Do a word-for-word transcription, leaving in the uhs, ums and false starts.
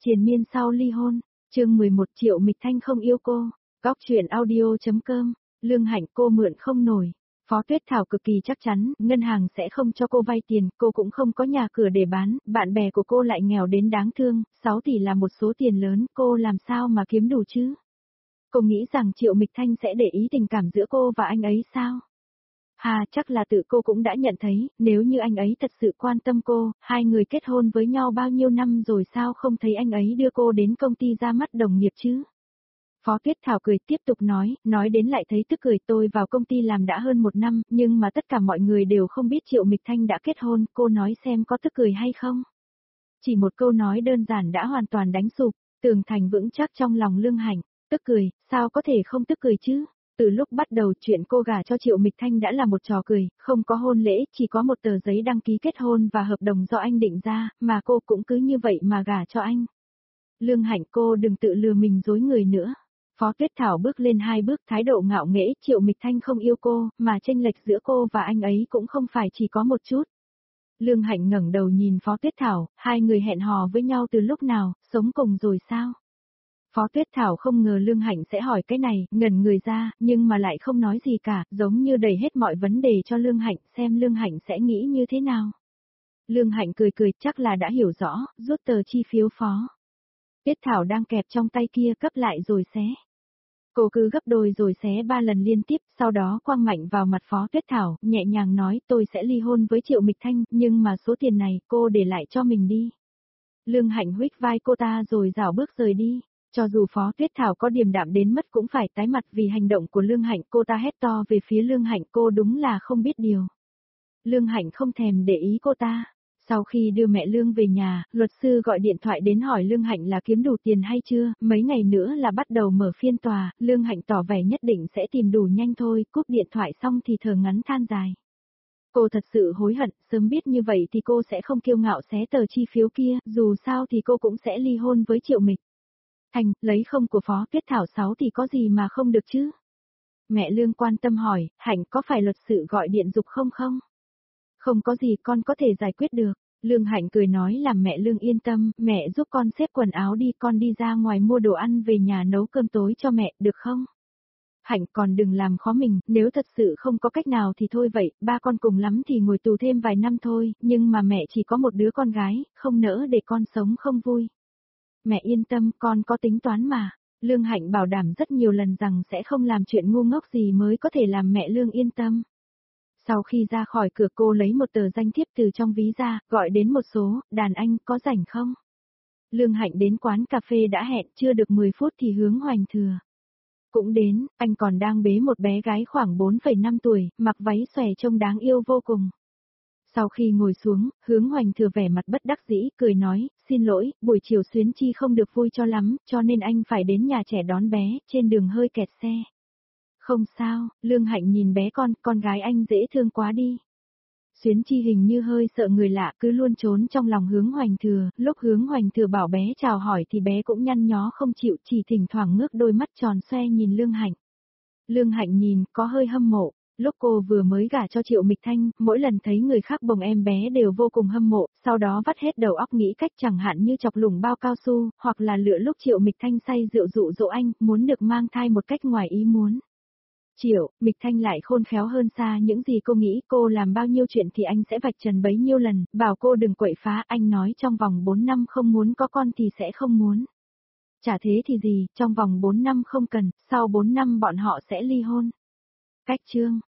Triền miên sau ly hôn, chương mười một Triệu Mịch Thanh không yêu cô, góc truyện audio.com, Lương Hạnh cô mượn không nổi. Phó Tuyết Thảo cực kỳ chắc chắn, ngân hàng sẽ không cho cô vay tiền, cô cũng không có nhà cửa để bán, bạn bè của cô lại nghèo đến đáng thương, sáu tỷ là một số tiền lớn, cô làm sao mà kiếm đủ chứ? Cô nghĩ rằng Triệu Mịch Thanh sẽ để ý tình cảm giữa cô và anh ấy sao? Hà, chắc là tự cô cũng đã nhận thấy, nếu như anh ấy thật sự quan tâm cô, hai người kết hôn với nhau bao nhiêu năm rồi sao không thấy anh ấy đưa cô đến công ty ra mắt đồng nghiệp chứ? Phó Tuyết Thảo cười tiếp tục nói, nói đến lại thấy tức cười, tôi vào công ty làm đã hơn một năm, nhưng mà tất cả mọi người đều không biết Triệu Mịch Thanh đã kết hôn, cô nói xem có tức cười hay không? Chỉ một câu nói đơn giản đã hoàn toàn đánh sụp, tường thành vững chắc trong lòng Lương Hạnh, tức cười, sao có thể không tức cười chứ? Từ lúc bắt đầu chuyện cô gả cho Triệu Mịch Thanh đã là một trò cười, không có hôn lễ, chỉ có một tờ giấy đăng ký kết hôn và hợp đồng do anh định ra, mà cô cũng cứ như vậy mà gả cho anh. Lương Hạnh, cô đừng tự lừa mình dối người nữa. Phó Tuyết Thảo bước lên hai bước, thái độ ngạo nghễ, Triệu Mịch Thanh không yêu cô, mà chênh lệch giữa cô và anh ấy cũng không phải chỉ có một chút. Lương Hạnh ngẩng đầu nhìn Phó Tuyết Thảo, hai người hẹn hò với nhau từ lúc nào, sống cùng rồi sao? Phó Tuyết Thảo không ngờ Lương Hạnh sẽ hỏi cái này, ngẩn người ra, nhưng mà lại không nói gì cả, giống như đẩy hết mọi vấn đề cho Lương Hạnh, xem Lương Hạnh sẽ nghĩ như thế nào. Lương Hạnh cười cười, chắc là đã hiểu rõ, rút tờ chi phiếu Phó Tuyết Thảo đang kẹp trong tay kia cấp lại rồi xé. Cô cứ gấp đôi rồi xé ba lần liên tiếp, sau đó quăng mạnh vào mặt Phó Tuyết Thảo, nhẹ nhàng nói, tôi sẽ ly hôn với Triệu Mịch Thanh, nhưng mà số tiền này, cô để lại cho mình đi. Lương Hạnh huých vai cô ta rồi rảo bước rời đi. Cho dù Phó Tuyết Thảo có điềm đạm đến mất cũng phải tái mặt vì hành động của Lương Hạnh, cô ta hét to về phía Lương Hạnh, cô đúng là không biết điều. Lương Hạnh không thèm để ý cô ta. Sau khi đưa mẹ Lương về nhà, luật sư gọi điện thoại đến hỏi Lương Hạnh là kiếm đủ tiền hay chưa, mấy ngày nữa là bắt đầu mở phiên tòa, Lương Hạnh tỏ vẻ nhất định sẽ tìm đủ nhanh thôi, cúp điện thoại xong thì thở ngắn than dài. Cô thật sự hối hận, sớm biết như vậy thì cô sẽ không kiêu ngạo xé tờ chi phiếu kia, dù sao thì cô cũng sẽ ly hôn với Triệu Mịch Thanh, lấy không của Phó Tuyết Thảo sáu thì có gì mà không được chứ? Mẹ Lương quan tâm hỏi, Hạnh có phải luật sự gọi điện giục không không? Không có gì, con có thể giải quyết được. Lương Hạnh cười nói làm mẹ Lương yên tâm, mẹ giúp con xếp quần áo đi, con đi ra ngoài mua đồ ăn về nhà nấu cơm tối cho mẹ, được không? Hạnh còn đừng làm khó mình, nếu thật sự không có cách nào thì thôi vậy, ba con cùng lắm thì ngồi tù thêm vài năm thôi, nhưng mà mẹ chỉ có một đứa con gái, không nỡ để con sống không vui. Mẹ yên tâm, con có tính toán mà. Lương Hạnh bảo đảm rất nhiều lần rằng sẽ không làm chuyện ngu ngốc gì mới có thể làm mẹ Lương yên tâm. Sau khi ra khỏi cửa cô lấy một tờ danh thiếp từ trong ví ra, gọi đến một số, đàn anh, có rảnh không? Lương Hạnh đến quán cà phê đã hẹn, chưa được mười phút thì Hướng Hoành Thừa cũng đến, anh còn đang bế một bé gái khoảng bốn phẩy năm tuổi, mặc váy xòe trông đáng yêu vô cùng. Sau khi ngồi xuống, Hướng Hoành Thừa vẻ mặt bất đắc dĩ, cười nói, xin lỗi, buổi chiều Xuyến Chi không được vui cho lắm, cho nên anh phải đến nhà trẻ đón bé, trên đường hơi kẹt xe. Không sao, Lương Hạnh nhìn bé con, con gái anh dễ thương quá đi. Xuyến Chi hình như hơi sợ người lạ, cứ luôn trốn trong lòng Hướng Hoành Thừa, lúc Hướng Hoành Thừa bảo bé chào hỏi thì bé cũng nhăn nhó không chịu, chỉ thỉnh thoảng ngước đôi mắt tròn xoe nhìn Lương Hạnh. Lương Hạnh nhìn, có hơi hâm mộ. Lúc cô vừa mới gả cho Triệu Mịch Thanh, mỗi lần thấy người khác bồng em bé đều vô cùng hâm mộ, sau đó vắt hết đầu óc nghĩ cách chẳng hạn như chọc lủng bao cao su, hoặc là lựa lúc Triệu Mịch Thanh say rượu dụ dỗ anh, muốn được mang thai một cách ngoài ý muốn. Triệu Mịch Thanh lại khôn khéo hơn xa những gì cô nghĩ, cô làm bao nhiêu chuyện thì anh sẽ vạch trần bấy nhiêu lần, bảo cô đừng quậy phá, anh nói trong vòng bốn năm không muốn có con thì sẽ không muốn. Chả thế thì gì, trong vòng bốn năm không cần, sau bốn năm bọn họ sẽ ly hôn. Cách chương